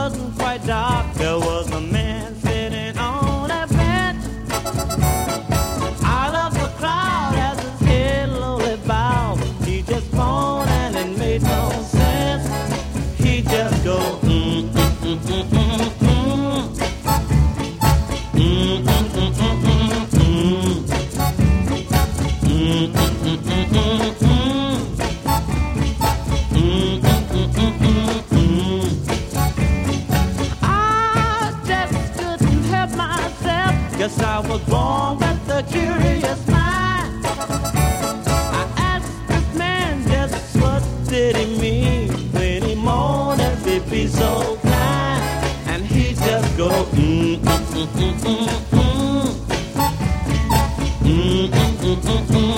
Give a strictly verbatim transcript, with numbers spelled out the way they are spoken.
wasn't quite dark, there was a man sitting on a bench. Out of the crowd as his head lowly bowed, he just moaned and it made no sense. He just go mm mm mm mm mm mm mm mm mm mm mm mm mm mm. Guess I was born with a curious mind. I asked this man just what did he mean when he moaned and be, be so kind. And he just go mm mm mm mm mm mm mm mm mm mm.